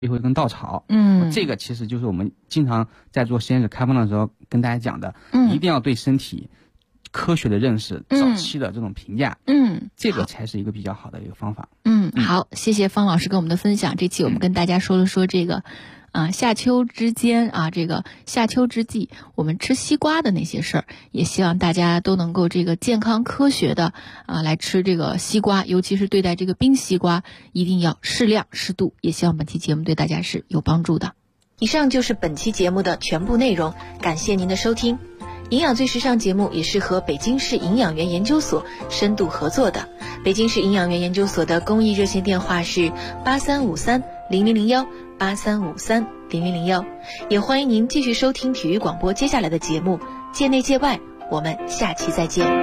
一会跟稻草。这个其实就是我们经常在做实验室开放的时候跟大家讲的，一定要对身体科学的认识，早期的这种评价，这个才是一个比较好的一个方法。 好，谢谢方老师跟我们的分享。这期我们跟大家说了说这个夏秋之间这个夏秋之际我们吃西瓜的那些事儿，也希望大家都能够这个健康科学的来吃这个西瓜，尤其是对待这个冰西瓜一定要适量适度，也希望本期节目对大家是有帮助的。以上就是本期节目的全部内容，感谢您的收听。营养最时尚节目也是和北京市营养员研究所深度合作的。北京市营养员研究所的公益热线电话是83530001 83530001，也欢迎您继续收听体育广播接下来的节目界内界外，我们下期再见。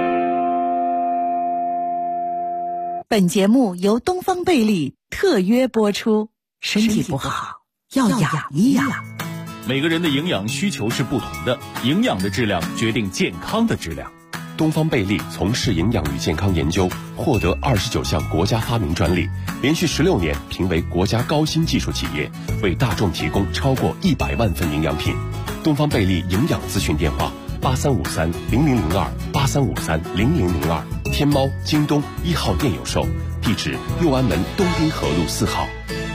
本节目由东方贝利特约播出，身体不好要养一养。 每个人的营养需求是不同的，营养的质量决定健康的质量。 东方贝利从事营养与健康研究，获得29项国家发明专利，连续16年评为国家高新技术企业，为大众提供超过100万份营养品。东方贝利营养咨询电话83530002 83530002，天猫、京东1号店有售，地址六安门东滨河路4号。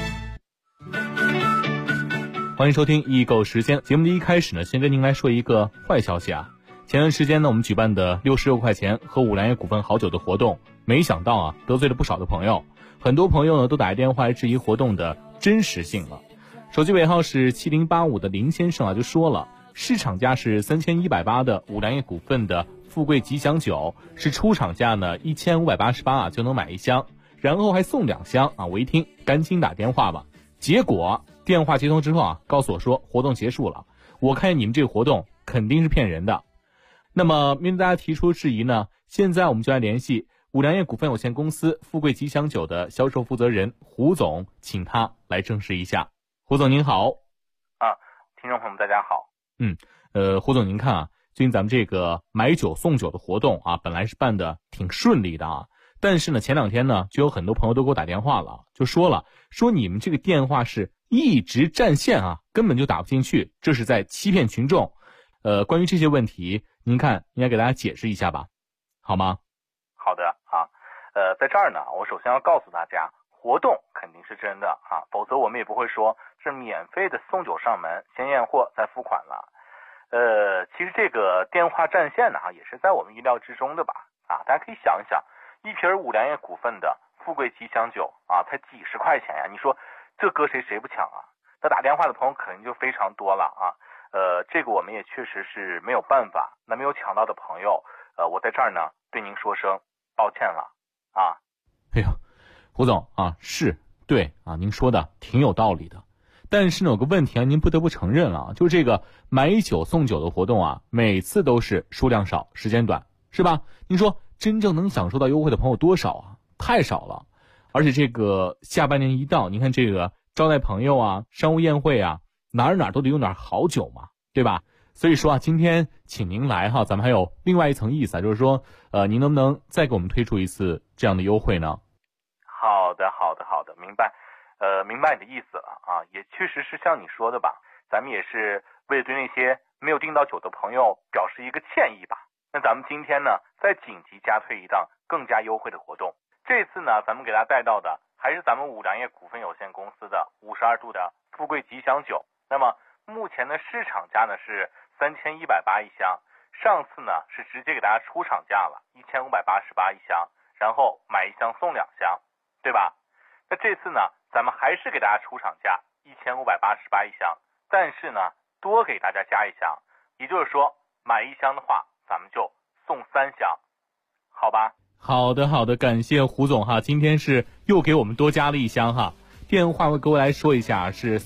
欢迎收听易购时间。节目的一开始呢，先跟您来说一个坏消息啊。前段时间呢，我们举办的66块钱喝五粮液股份好酒的活动，没想到得罪了不少的朋友。很多朋友呢都打电话来质疑活动的真实性了。手机尾号是7085的林先生就说了，市场价是3180的五粮液股份的富贵吉祥酒，是出厂价呢1588就能买1箱，然后还送2箱我一听赶紧打电话吧。结果电话接通之后告诉我说活动结束了。我看你们这个活动肯定是骗人的。那么面对大家提出质疑呢，现在我们就来联系五粮液股份有限公司富贵吉祥酒的销售负责人胡总，请他来证实一下。胡总您好。 听众朋友们大家好。 胡总您看最近咱们这个买酒送酒的活动本来是办的挺顺利的但是呢前2天呢就有很多朋友都给我打电话了，就说你们这个电话是一直占线根本就打不进去，这是在欺骗群众。关于这些问题，您看应该给大家解释一下吧，好吗？ 好的在这儿呢，我首先要告诉大家，活动肯定是真的否则我们也不会说是免费的送酒上门，先验货再付款了。其实这个电话占线呢也是在我们意料之中的吧大家可以想一想，一瓶五粮液股份的富贵吉祥酒才几十块钱呀，你说这搁谁不抢那打电话的朋友肯定就非常多了这个我们也确实是没有办法。那没有抢到的朋友我在这儿呢对您说声抱歉了哎呦，胡总是对您说的挺有道理的。但是呢有个问题您不得不承认就是这个买酒送酒的活动每次都是数量少时间短，是吧？您说真正能享受到优惠的朋友多少太少了。而且这个下半年一到，您看这个招待朋友商务宴会哪儿都得用点好酒嘛，对吧？所以说今天请您来咱们还有另外一层意思就是说您能不能再给我们推出一次这样的优惠呢？ 好的，明白。明白你的意思了也确实是像你说的吧，咱们也是为了对那些没有订到酒的朋友表示一个歉意吧。那咱们今天呢再紧急加推一档更加优惠的活动。这次呢咱们给大家带到的还是咱们五粮液股份有限公司的52度的富贵吉祥酒。那么目前的市场价呢是3180一箱，上次呢是直接给大家出厂价了1588一箱，然后买1箱送2箱，对吧？那这次呢咱们还是给大家出厂价1588一箱，但是呢多给大家加1箱，也就是说买1箱的话咱们就送3箱，好吧？ 好的，感谢胡总今天是又给我们多加了1箱电话我给我来说一下是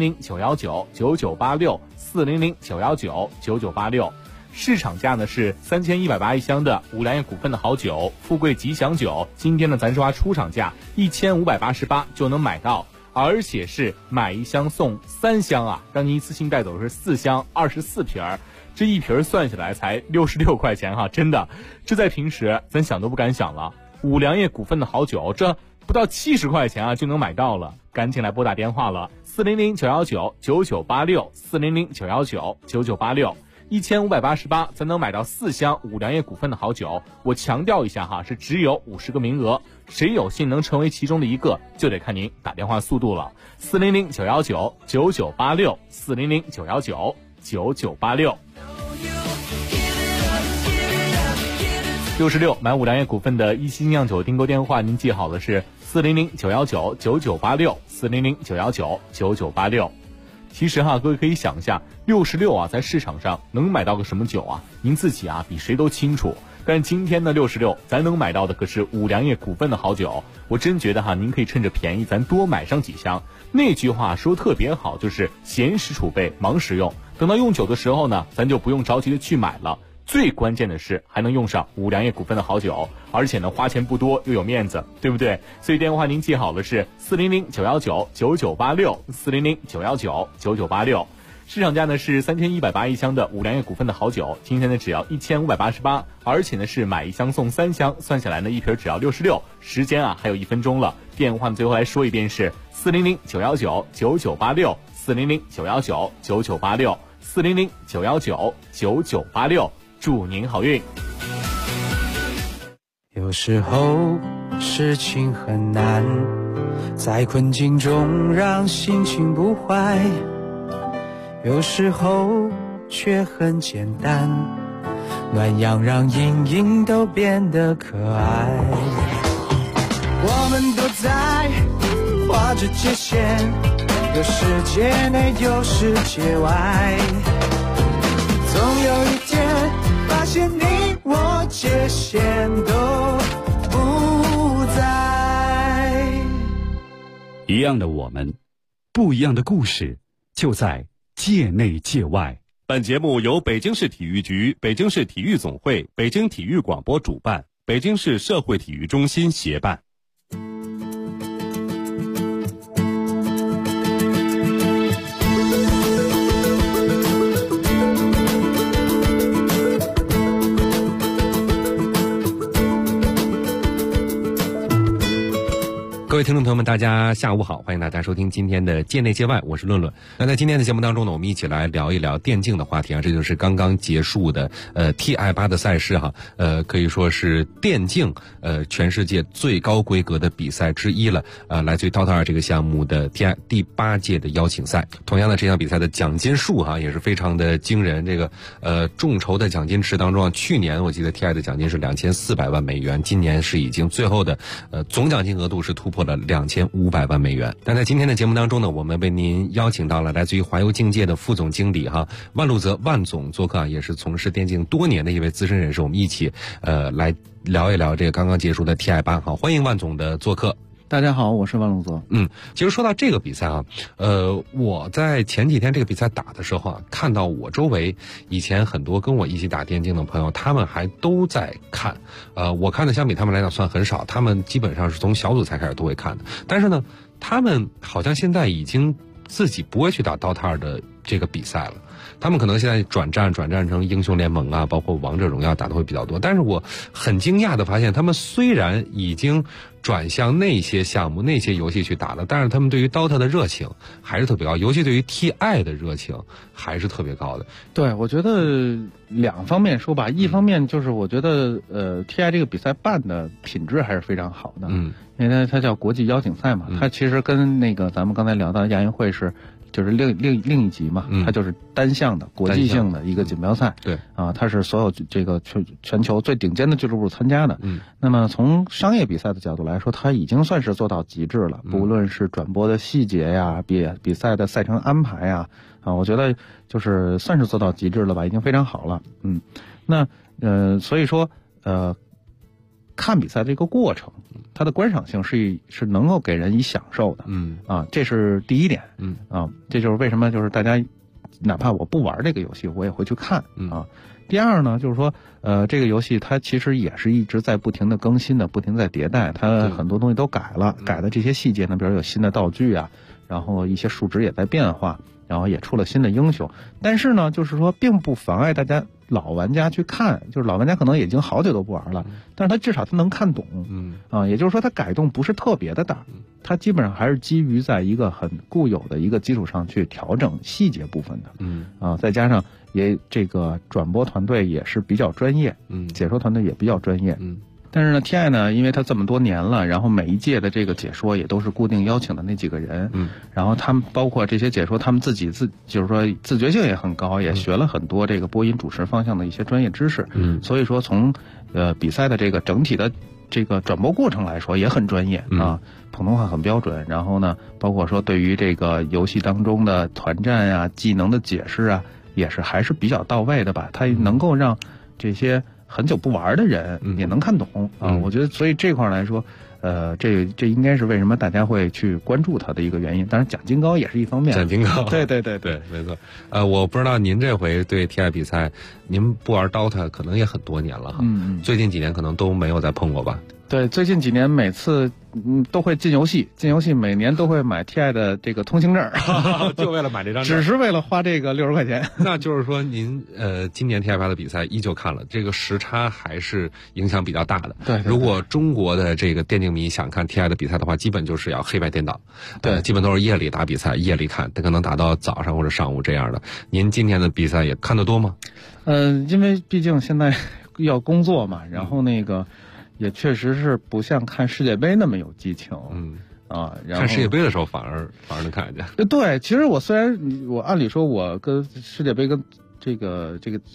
400-919-9986 400-919-9986，市场价呢是3180一箱的五粮液股份的好酒富贵吉祥酒，今天呢咱说出厂价1588就能买到，而且是买1箱送3箱让您一次性带走是4箱24瓶，这一瓶算下来才66块钱真的，这在平时咱想都不敢想了。五粮液股份的好酒这不到70块钱就能买到了， 赶紧来拨打电话了，400-919-9986，400-919-9986，1588，咱能买到4箱五粮液股份的好酒。我强调一下哈，是只有50个名额，谁有幸能成为其中的一个，就得看您打电话速度了。400-919-9986，400-919-9986。66买五粮液股份的一星酿酒订购电话，您记好了是400-919-9986，400-919-9986。其实哈，各位可以想一下，66啊，在市场上能买到个什么酒啊？您自己啊，比谁都清楚。但今天的66，咱能买到的可是五粮液股份的好酒。我真觉得哈，您可以趁着便宜，咱多买上几箱。那句话说特别好，就是闲时储备，忙时用。等到用酒的时候呢，咱就不用着急的去买了。最关键的是还能用上五粮液股份的好酒，而且呢花钱不多又有面子，对不对？所以电话您记好了是400-919-9986，400-919-9986。市场价呢是3180一箱的五粮液股份的好酒，今天呢只要1588，而且呢是买一箱送3箱，算下来呢一瓶只要66。时间啊还有1分钟了，电话最后来说一遍是400-919-9986，400-919-9986，400-919-9986。祝您好运。 有时候事情很难，在困境中让心情不坏，有时候却很简单，暖阳让阴影都变得可爱。我们都在画着界限，有世界内有世界外，总有一天发现你我界限都不在。 一样的我们，不一样的故事，就在界内界外。 本节目由北京市体育局、北京市体育总会、北京体育广播主办，北京市社会体育中心协办。 各位听众朋友们，大家下午好，欢迎大家收听今天的界内界外，我是论论。那在今天的节目当中呢，我们一起来聊一聊电竞的话题啊，这就是刚刚结束的TI8的赛事哈，可以说是电竞全世界最高规格的比赛之一了，来自于 DOTA 2这个项目的 TI 第8届的邀请赛。同样的，这场比赛的奖金数哈也是非常的惊人，这个众筹的奖金池当中啊，去年我记得 TI 的奖金是2400万美元，今年是已经最后的总奖金额度是突破了2500万美元。但在今天的节目当中呢，我们为您邀请到了来自于华游竞界的副总经理万路泽万总做客啊，也是从事电竞多年的一位资深人士，我们一起来聊一聊这个刚刚结束的 TI8。好，欢迎万总的做客。 大家好，我是万路泽。 其实说到这个比赛啊，我在前几天这个比赛打的时候啊，看到我周围以前很多跟我一起打电竞的朋友，他们还都在看。我看的相比他们来讲算很少，他们基本上是从小组赛开始都会看的。但是呢，他们好像现在已经自己不会去打 DOTA 2的这个比赛了。他们可能现在转战成英雄联盟啊，包括王者荣耀打的会比较多。但是我很惊讶的发现，他们虽然已经转向那些项目、那些游戏去打了，但是他们对于 DOTA 的热情还是特别高，尤其对于 TI 的热情还是特别高的。 对，我觉得两方面说吧，一方面就是我觉得TI 这个比赛办的品质还是非常好的，因为它叫国际邀请赛嘛，它其实跟那个咱们刚才聊到的亚运会就是另一级嘛，它就是单项的国际性的一个锦标赛，对啊，它是所有这个全球最顶尖的俱乐部参加的。那么从商业比赛的角度来说，它已经算是做到极致了，不论是转播的细节呀，比赛的赛程安排呀，我觉得就是算是做到极致了吧，已经非常好了。那所以说看比赛这个过程，它的观赏性是能够给人以享受的，这是第一点，这就是为什么就是大家哪怕我不玩这个游戏，我也会去看啊。第二呢，就是说这个游戏它其实也是一直在不停的更新的，不停在迭代，它很多东西都改了，改的这些细节呢，比如有新的道具啊， 然后一些数值也在变化，然后也出了新的英雄。但是呢，就是说并不妨碍大家老玩家去看，就是老玩家可能已经好久都不玩了，但是他至少他能看懂，也就是说他改动不是特别的大，他基本上还是基于在一个很固有的一个基础上去调整细节部分的，再加上也这个转播团队也是比较专业，解说团队也比较专业，但是呢 TI 呢，因为它这么多年了，然后每一届的这个解说也都是固定邀请的那几个人，然后他们包括这些解说，他们就是说自觉性也很高，也学了很多这个播音主持方向的一些专业知识，所以说从比赛的这个整体的这个转播过程来说也很专业啊，普通话很标准，然后呢，包括说对于这个游戏当中的团战啊、技能的解释啊，也是还是比较到位的吧，它能够让这些很久不玩的人也能看懂啊，我觉得所以这块来说，这应该是为什么大家会去关注它的一个原因。当然奖金高也是一方面。 奖金高， 对， 没错。我不知道您这回对 TI 比赛，您不玩 DOTA 可能也很多年了哈，最近几年可能都没有再碰过吧？ 对，最近几年每次都会进游戏，每年都会买 TI 的这个通行证， 就为了买这张证， 只是为了花这个60块钱。 那就是说您今年 TI 的比赛依旧看了，这个时差还是影响比较大的。 对， 如果中国的这个电竞迷想看 TI 的比赛的话，基本就是要黑白颠倒， 对， 基本都是夜里打比赛，夜里看，可能打到早上或者上午这样的。您今天的比赛也看得多吗？ 因为毕竟现在要工作嘛，然后那个。也确实是不像看世界杯那么有激情，然后看世界杯的时候反而能看见。 对，其实我按理说我跟世界杯跟这个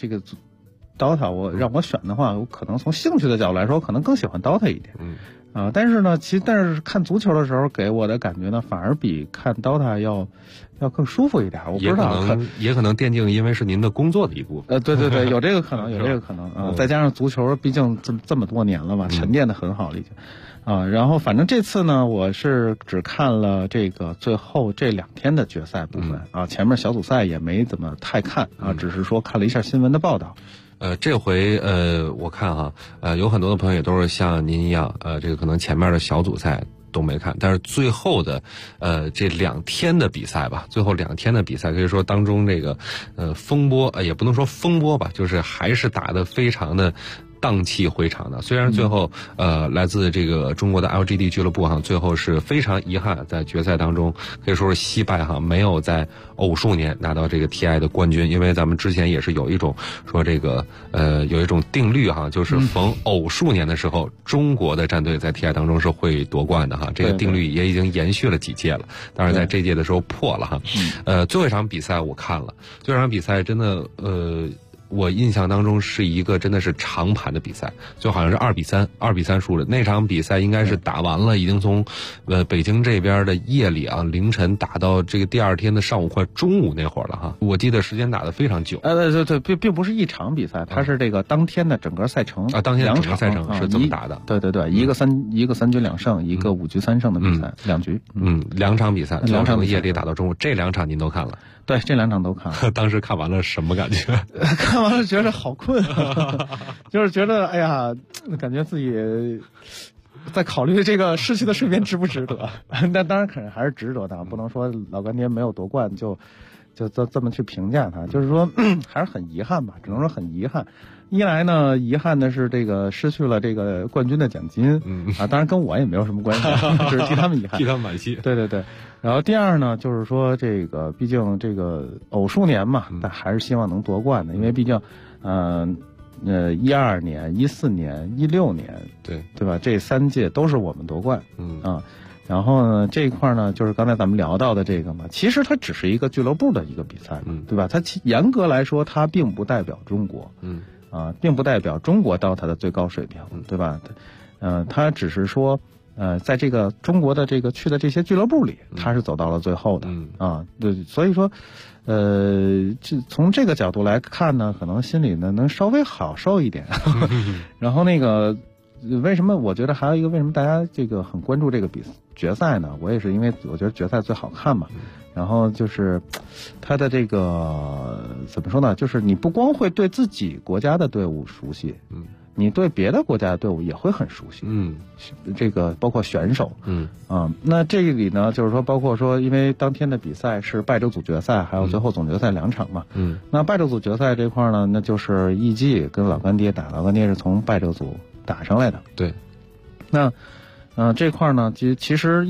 DOTA 让我选的话，我可能从兴趣的角度来说，我可能更喜欢 DOTA 一点，但是看足球的时候给我的感觉呢，反而比看 DOTA 要更舒服一点。我不知道， 也可能电竞因为是您的工作的一部分。 对，有这个可能，再加上足球，毕竟这么多年了嘛，沉淀的很好了已经。然后反正这次呢，我是只看了这个最后这2天的决赛部分前面小组赛也没怎么太看只是说看了一下新闻的报道。 这回我看哈，有很多的朋友也都是像您一样，这个可能前面的小组赛都没看，但是最后的这2天的比赛吧，最后2天的比赛可以说当中这个风波也不能说风波吧，就是还是打得非常的荡气回肠的。虽然最后来自这个中国的 LGD 俱乐部最后是非常遗憾，在决赛当中可以说是惜败没有在偶数年拿到这个 TI 的冠军。因为咱们之前也是有一种说这个有一种定律就是逢偶数年的时候，中国的战队在 TI 当中是会夺冠的这个定律也已经延续了几届了，当然在这届的时候破了最后一场比赛我看了，最后一场比赛真的我印象当中是一个真的是长盘的比赛，就好像是2比3输了。那场比赛应该是打完了，已经从北京这边的夜里凌晨打到这个第2天的上午快中午那会儿了我记得时间打得非常久。 对，并不是一场比赛，它是这个当天的整个赛程当天的整个赛程是这么打的。 对，一个3局2胜，一个5局3胜的比赛，2局。 2场比赛，从夜里打到中午，这2场您都看了？ 对，这2场都看了。 当时看完了什么感觉？ 看完了觉得好困就是觉得哎呀，感觉自己在考虑这个失去的睡眠值不值得。但当然可能还是值得的，不能说老干爹没有夺冠就这么去评价他，就是说还是很遗憾吧，只能说很遗憾。一来呢，遗憾的是这个失去了这个冠军的奖金，当然跟我也没有什么关系，只是替他们遗憾， 替他们惋惜。 对。然后第二呢，就是说这个毕竟这个偶数年嘛，但还是希望能夺冠的，因为毕竟12年、14年、16年，对吧？这3届都是我们夺冠，然后呢，这一块呢，就是刚才咱们聊到的这个嘛，其实它只是一个俱乐部的一个比赛，对吧？它严格来说，它并不代表中国，并不代表中国到它的最高水平，对吧？它只是说，在这个中国的这个去的这些俱乐部里，它是走到了最后的，对，所以说，从这个角度来看呢，可能心里呢能稍微好受一点。然后那个，为什么我觉得还有一个为什么大家这个很关注这个决赛呢？我也是因为我觉得决赛最好看嘛。然后就是他的这个怎么说呢？就是你不光会对自己国家的队伍熟悉， 你对别的国家的队伍也会很熟悉。这个包括选手。那这里呢，就是说包括说，因为当天的比赛是败者组决赛，还有最后总决赛2场嘛。那败者组决赛这块呢，那就是艺伎跟老干爹打，老干爹是从败者组打上来的。 对。 那这块呢，其实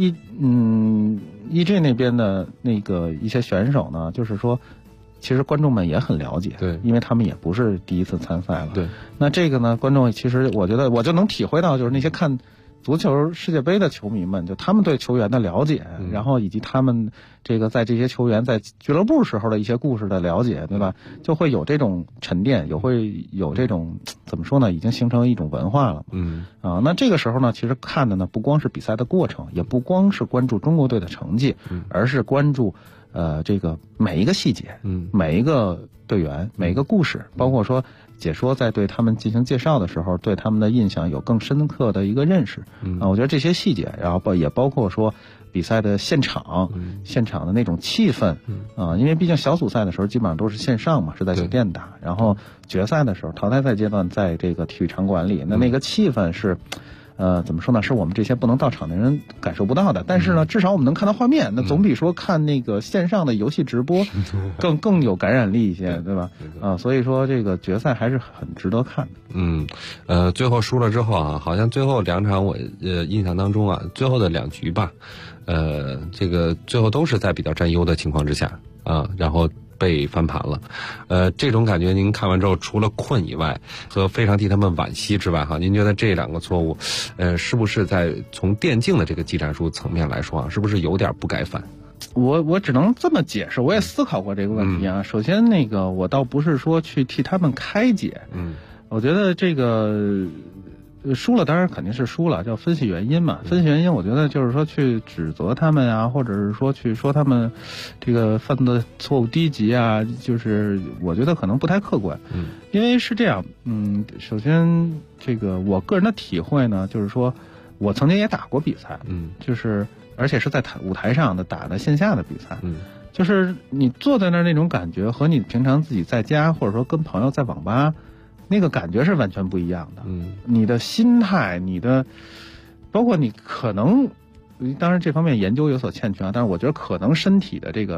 EG 那边的那个一些选手呢，就是说其实观众们也很了解， 对， 因为他们也不是第一次参赛了。 对。 那这个呢，观众其实我觉得我就能体会到，就是那些看足球世界杯的球迷们，就他们对球员的了解，然后以及他们这个在这些球员在俱乐部时候的一些故事的了解，对吧？就会有这种沉淀，会有这种怎么说呢？已经形成一种文化了。那这个时候呢，其实看的呢不光是比赛的过程，也不光是关注中国队的成绩，而是关注这个每一个细节，每一个队员，每一个故事，包括说解说在对他们进行介绍的时候，对他们的印象有更深刻的一个认识。我觉得这些细节，然后也包括说比赛的现场的那种气氛。因为毕竟小组赛的时候基本上都是线上嘛，是在酒店打，然后决赛的时候淘汰赛阶段在这个体育场馆里，那个气氛是怎么说呢？是我们这些不能到场的人感受不到的。但是呢，至少我们能看到画面，那总比说看那个线上的游戏直播更有感染力一些，对吧？所以说这个决赛还是很值得看的。最后输了之后啊，好像最后2场我印象当中啊，最后的2局吧，这个最后都是在比较占优的情况之下啊，然后被翻盘了。这种感觉您看完之后，除了困以外和非常替他们惋惜之外哈，您觉得这2个错误是不是在从电竞的这个技战术层面来说啊，是不是有点不该犯？ 我只能这么解释，我也思考过这个问题啊。首先那个我倒不是说去替他们开解，我觉得这个输了当然肯定是输了，叫分析原因嘛。分析原因，我觉得就是说去指责他们啊，或者是说去说他们这个犯的错误低级啊，就是我觉得可能不太客观。因为是这样，首先这个我个人的体会呢，就是说我曾经也打过比赛，就是而且是在舞台上的打的线下的比赛，就是你坐在那儿那种感觉和你平常自己在家或者说跟朋友在网吧那个感觉是完全不一样的。你的心态，你的包括你可能，当然这方面研究有所欠缺啊，但是我觉得可能身体的这个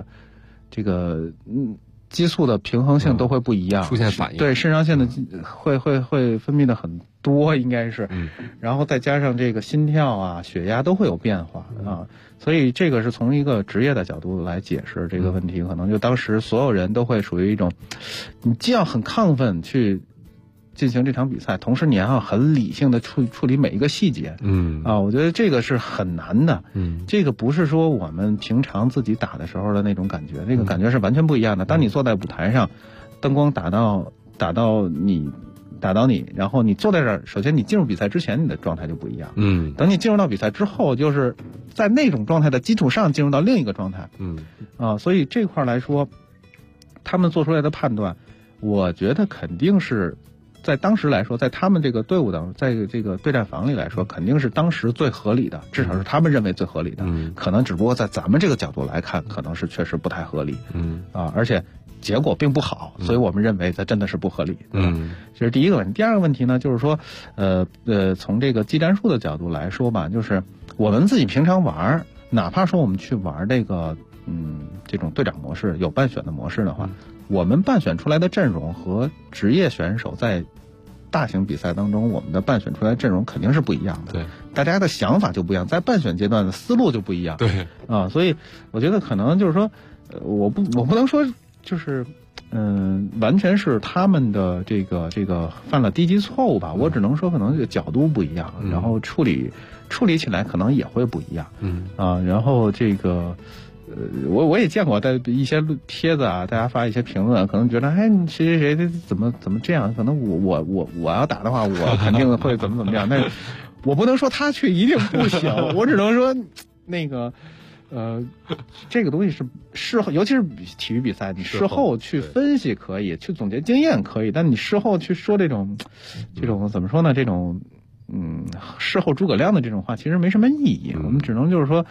激素的平衡性都会不一样， 出现反应。 对，肾上腺的会分泌的很多，应该是，然后再加上这个心跳啊、血压都会有变化啊，所以这个是从一个职业的角度来解释这个问题，可能就当时所有人都会属于一种，你既要很亢奋去进行这场比赛，同时你还要很理性的处理每一个细节。我觉得这个是很难的。这个不是说我们平常自己打的时候的那种感觉，那个感觉是完全不一样的。当你坐在舞台上，灯光打到你，然后你坐在这儿，首先你进入比赛之前你的状态就不一样。等你进入到比赛之后，就是在那种状态的基础上进入到另一个状态。所以这块来说，他们做出来的判断，我觉得肯定是在当时来说，在他们这个队伍当中，在这个对战房里来说，肯定是当时最合理的，至少是他们认为最合理的。可能只不过在咱们这个角度来看，可能是确实不太合理。而且结果并不好，所以我们认为它真的是不合理。这是第一个问题。第二个问题呢，就是说，从这个技战术的角度来说吧，就是我们自己平常玩，哪怕说我们去玩这个这种队长模式，有半选的模式的话，我们半选出来的阵容和职业选手在大型比赛当中，我们的半选出来的阵容肯定是不一样的。 对， 大家的想法就不一样，在半选阶段的思路就不一样。 对所以我觉得可能就是说，我不能说就是完全是他们的这个犯了低级错误吧，我只能说可能这个角度不一样，然后处理起来可能也会不一样。然后这个我也见过在一些帖子啊，大家发一些评论，可能觉得你谁怎么这样，可能我要打的话，我肯定会怎么样，但是我不能说他去一定不行，我只能说那个这个东西是事后，尤其是体育比赛，你事后去分析可以，去总结经验可以，但你事后去说这种怎么说呢？这种事后诸葛亮的这种话，其实没什么意义。我们只能就是说，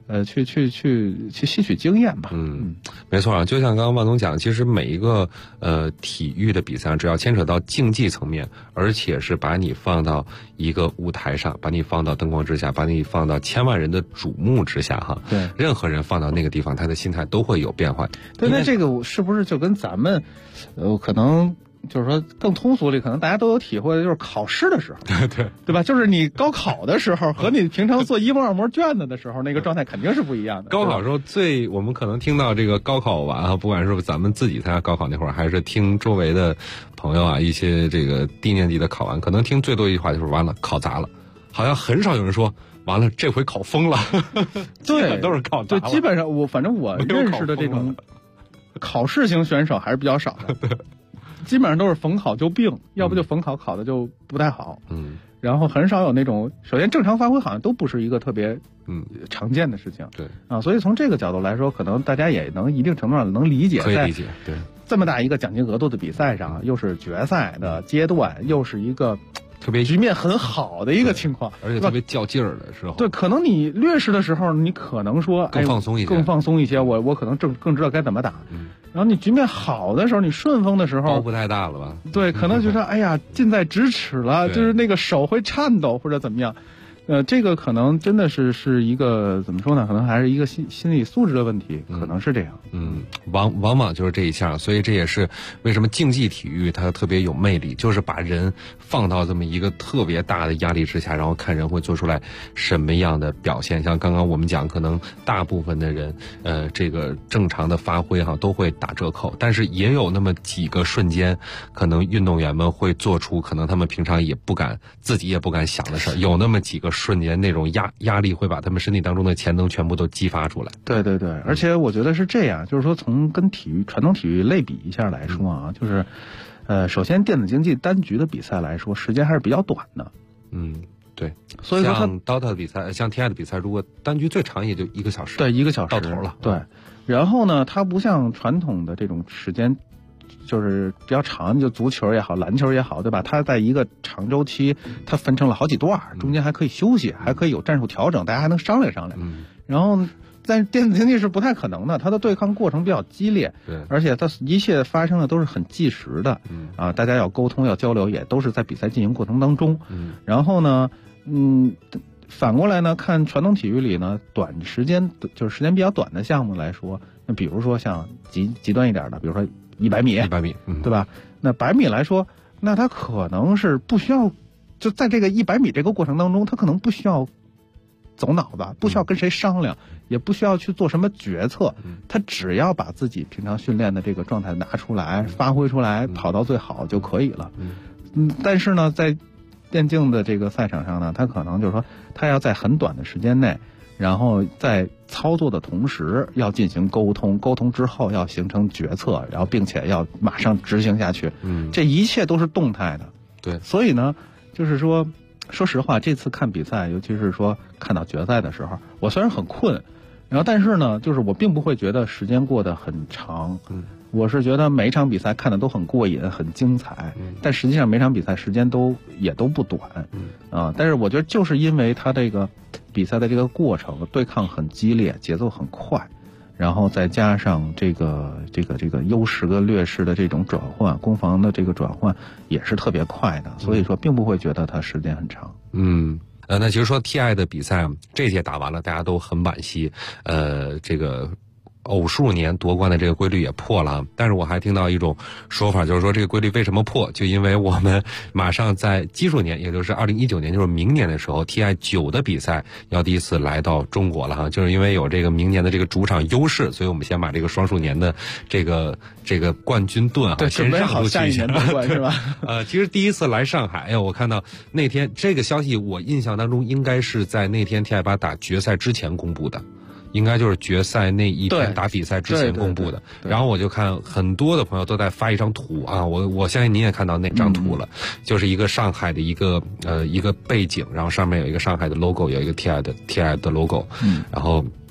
去吸取经验吧。 没错啊，就像刚刚万总讲，其实每一个体育的比赛，只要牵扯到竞技层面，而且是把你放到一个舞台上，把你放到灯光之下，把你放到千万人的瞩目之下，哈， 对， 任何人放到那个地方，他的心态都会有变化。 对，那这个是不是就跟咱们，可能就是说更通俗里，可能大家都有体会的，就是考试的时候，对吧？就是你高考的时候和你平常做1模2模卷子的时候，那个状态肯定是不一样的。 高考时候我们可能听到这个高考完啊，不管是咱们自己参加高考那会儿，还是听周围的朋友啊，一些这个低年级的考完，可能听最多一句话就是完了，考砸了。好像很少有人说完了这回考疯了，基本都是考砸了。 对，基本上反正我认识的这种考试型选手还是比较少的。基本上都是逢考就病，要不就逢考考的就不太好。然后很少有那种，首先正常发挥好像都不是一个特别常见的事情。 对啊，所以从这个角度来说，可能大家也能一定程度上能理解， 可以理解。对， 这么大一个奖金额度的比赛上，又是决赛的阶段，又是一个特别局面很好的一个情况， 而且特别较劲儿的时候。 对，可能你劣势的时候，你可能说更放松一些， 更放松一些。我可能更知道该怎么打。然后你局面好的时候，你顺风的时候， 包袱太大了吧？ 对，可能觉得哎呀，近在咫尺了，就是那个手会颤抖或者怎么样。这个可能真的是一个怎么说呢？可能还是一个心理素质的问题，可能是这样。 往往就是这一项，所以这也是为什么竞技体育它特别有魅力，就是把人放到这么一个特别大的压力之下，然后看人会做出来什么样的表现。像刚刚我们讲，可能大部分的人，这个正常的发挥都会打折扣，但是也有那么几个瞬间，可能运动员们会做出可能他们平常自己也不敢想的事儿，有那么几个瞬间那种压力会把他们身体当中的潜能全部都激发出来。 对对对，而且我觉得是这样，就是说从跟传统体育类比一下来说啊，就是首先电子竞技单局的比赛来说，时间还是比较短的。 对， 所以说像 DOTA 的比赛，像 TI 的比赛，如果单局最长也就1个小时。 对，1个小时到头了。 对，然后呢，它不像传统的这种时间。就是比较长，就足球也好，篮球也好，对吧？它在一个长周期，它分成了好几段，中间还可以休息，还可以有战术调整，大家还能商量商量。然后，但是电子竞技是不太可能的，它的对抗过程比较激烈， 对， 而且它一切发生的都是很即时的，大家要沟通要交流，也都是在比赛进行过程当中。然后呢，反过来呢，看传统体育里呢，短时间就是时间比较短的项目来说，那比如说像极端一点的，比如说100米，对吧？那100米来说，那他可能是不需要，就在这个100米这个过程当中，他可能不需要走脑子，不需要跟谁商量，也不需要去做什么决策，他只要把自己平常训练的这个状态拿出来，发挥出来，跑到最好就可以了。但是呢，在电竞的这个赛场上呢，他可能就是说，他要在很短的时间内，然后在操作的同时要进行沟通，沟通之后要形成决策，然后并且要马上执行下去。这一切都是动态的。 对， 所以呢，就是说实话，这次看比赛，尤其是说看到决赛的时候，我虽然很困，然后但是呢，就是我并不会觉得时间过得很长。我是觉得每一场比赛看的都很过瘾，很精彩，但实际上每场比赛时间也都不短。但是我觉得就是因为它这个比赛的这个过程对抗很激烈，节奏很快，然后再加上这个优势跟劣势的这种转换，攻防的这个转换也是特别快的，所以说并不会觉得它时间很长。 那其实说 TI 的比赛这届打完了，大家都很惋惜。这个偶数年夺冠的这个规律也破了，但是我还听到一种说法，就是说这个规律为什么破，就因为我们马上在基数年，也就是2019年，就是明年的时候 TI 9的比赛要第一次来到中国了哈，就是因为有这个明年的这个主场优势，所以我们先把这个双数年的这个冠军盾对， 先让出去下一年夺冠是吧？ 其实第一次来上海，我看到那天这个消息，我印象当中应该是在那天 TI8 打决赛之前公布的。应该就是决赛那一天打比赛之前公布的，然后我就看很多的朋友都在发一张图啊，我相信您也看到那张图了，就是一个上海的一个背景，然后上面有一个上海的 logo， 有一个 TI 的 logo，然后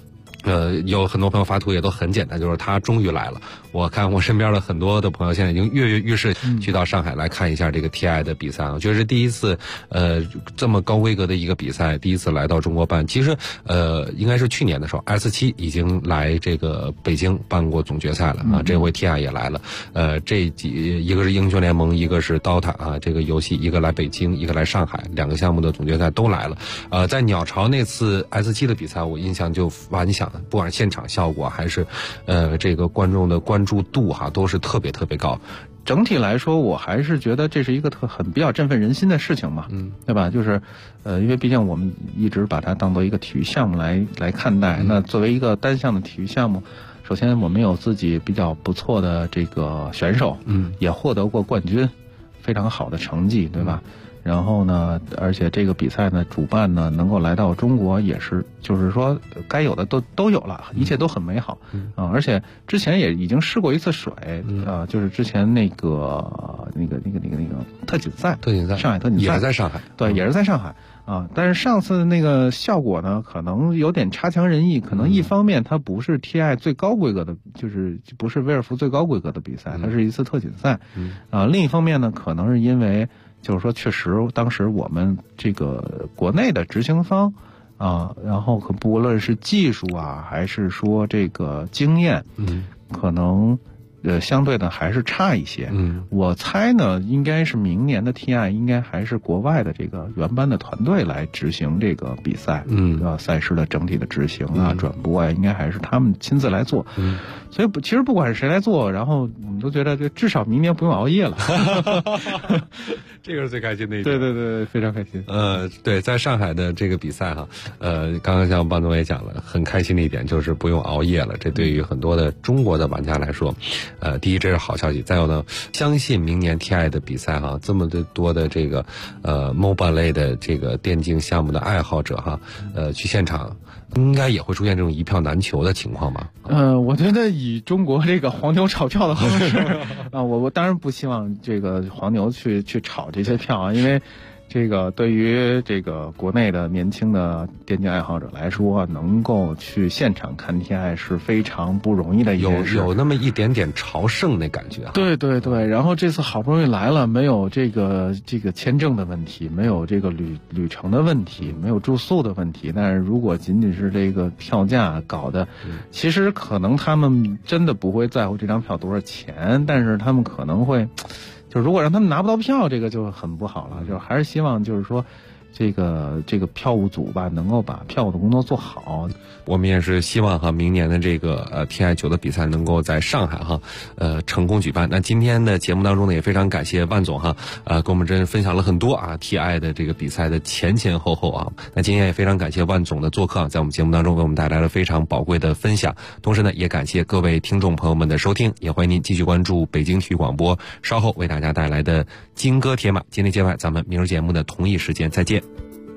有很多朋友发图也都很简单，就是他终于来了。我看我身边的很多的朋友现在已经跃跃欲试去到上海来看一下这个 TI 的比赛啊，我觉得是第一次这么高规格的一个比赛，第一次来到中国办。其实应该是去年的时候 S7 已经来这个北京办过总决赛了啊，这回 TI 也来了。一个是英雄联盟，一个是 DOTA 啊，这个游戏一个来北京，一个来上海，两个项目的总决赛都来了。在鸟巢那次 S7 的比赛，我印象就反响，不管是现场效果还是这个观众的关注度哈，都是特别特别高。 整体来说，我还是觉得这是一个比较振奋人心的事情嘛，对吧？就是因为毕竟我们一直把它当做一个体育项目来看待。那作为一个单项的体育项目，首先我们有自己比较不错的这个选手，也获得过冠军，非常好的成绩，对吧？然后呢，而且这个比赛呢，主办呢能够来到中国，也是就是说该有的都有了，一切都很美好而且之前也已经试过一次水就是之前那个特锦赛，上海特锦赛也是在上海， 对，也是在上海但是上次那个效果呢，可能有点差强人意。可能一方面它不是 TI 最高规格的，就是不是威尔福最高规格的比赛，它是一次特锦赛另一方面呢，可能是因为就是说，确实当时我们这个国内的执行方然后不论是技术还是说这个经验，可能相对的还是差一些。我猜呢，应该是明年的 TI 应该还是国外的这个原班的团队来执行这个比赛，赛事的整体的执行转播应该还是他们亲自来做。所以其实不管是谁来做，然后我们都觉得这至少明年不用熬夜了。 这个是最开心的一点。对，非常开心。 对，在上海的这个比赛哈，刚刚像班总也讲了，很开心的一点就是不用熬夜了。这对于很多的中国的玩家来说，第一这是好消息。再有呢，相信明年 TI 的比赛哈，这么多的这个MOBA 类的这个电竞项目的爱好者哈，去现场应该也会出现这种一票难求的情况吧？ 我觉得以中国这个黄牛炒票的方式我当然不希望这个黄牛去炒这些票因为这个对于这个国内的年轻的电竞爱好者来说，能够去现场看 TI 是非常不容易的一件事， 有那么一点点朝圣的感觉。 对，然后这次好不容易来了，没有这个签证的问题，没有这个旅程的问题，没有住宿的问题。但是如果仅仅是这个票价搞的，其实可能他们真的不会在乎这张票多少钱，但是他们可能会。就如果让他们拿不到票，这个就很不好了。就还是希望就是说，这个票务组吧，能够把票务的工作做好。 我们也是希望明年的这个TI9的比赛能够在上海成功举办。那今天的节目当中呢，也非常感谢万总跟我们分享了很多TI 的这个比赛的前后那今天也非常感谢万总的做客在我们节目当中为我们带来了非常宝贵的分享。同时呢，也感谢各位听众朋友们的收听，也欢迎您继续关注北京体育广播稍后为大家带来的金戈铁马。今天节外，咱们明日节目的同一时间再见。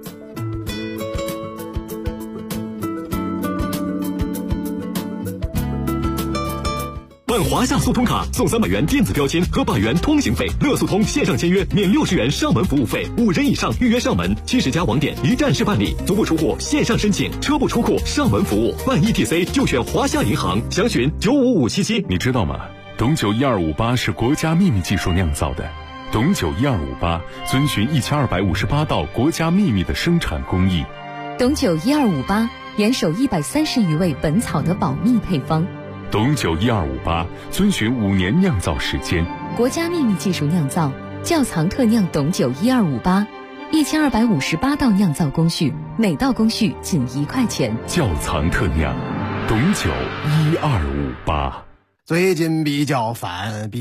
办华夏速通卡送300元电子标签和100元通行费，乐速通线上签约免60元上门服务费，5人以上预约上门，70家网点一站式办理，足不出户线上申请，车不出库上门服务，办 ETC 就选华夏银行，详询95577。 你知道吗？董酒1258是国家秘密技术酿造的，董酒1258遵循1258道国家秘密的生产工艺。 董酒1258严守130余位本草的保密配方。 董酒1258遵循5年酿造时间， 国家秘密技术酿造，窖藏特酿董酒1258，1258道酿造工序，每道工序仅1块钱。 窖藏特酿，董酒1258。 最近比较烦，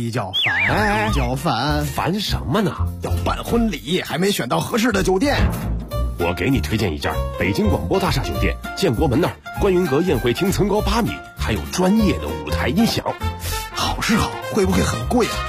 烦什么呢？ 要办婚礼，还没选到合适的酒店。 我给你推荐一家北京广播大厦酒店，建国门那儿，观云阁宴会厅层高8米，还有专业的舞台音响。 好是好，会不会很贵啊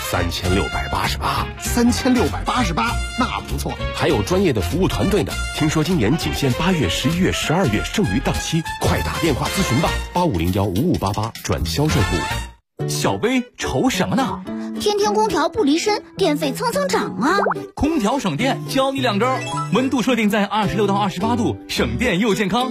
？3688， 那不错。 还有专业的服务团队呢。听说今年仅限8月、11月、12月，剩余档期，快打电话咨询吧，85015588转销售部。 小薇愁什么呢？ 天天空调不离身，电费蹭蹭涨啊！ 空调省电，教你2招，温度设定在26到28度，省电又健康。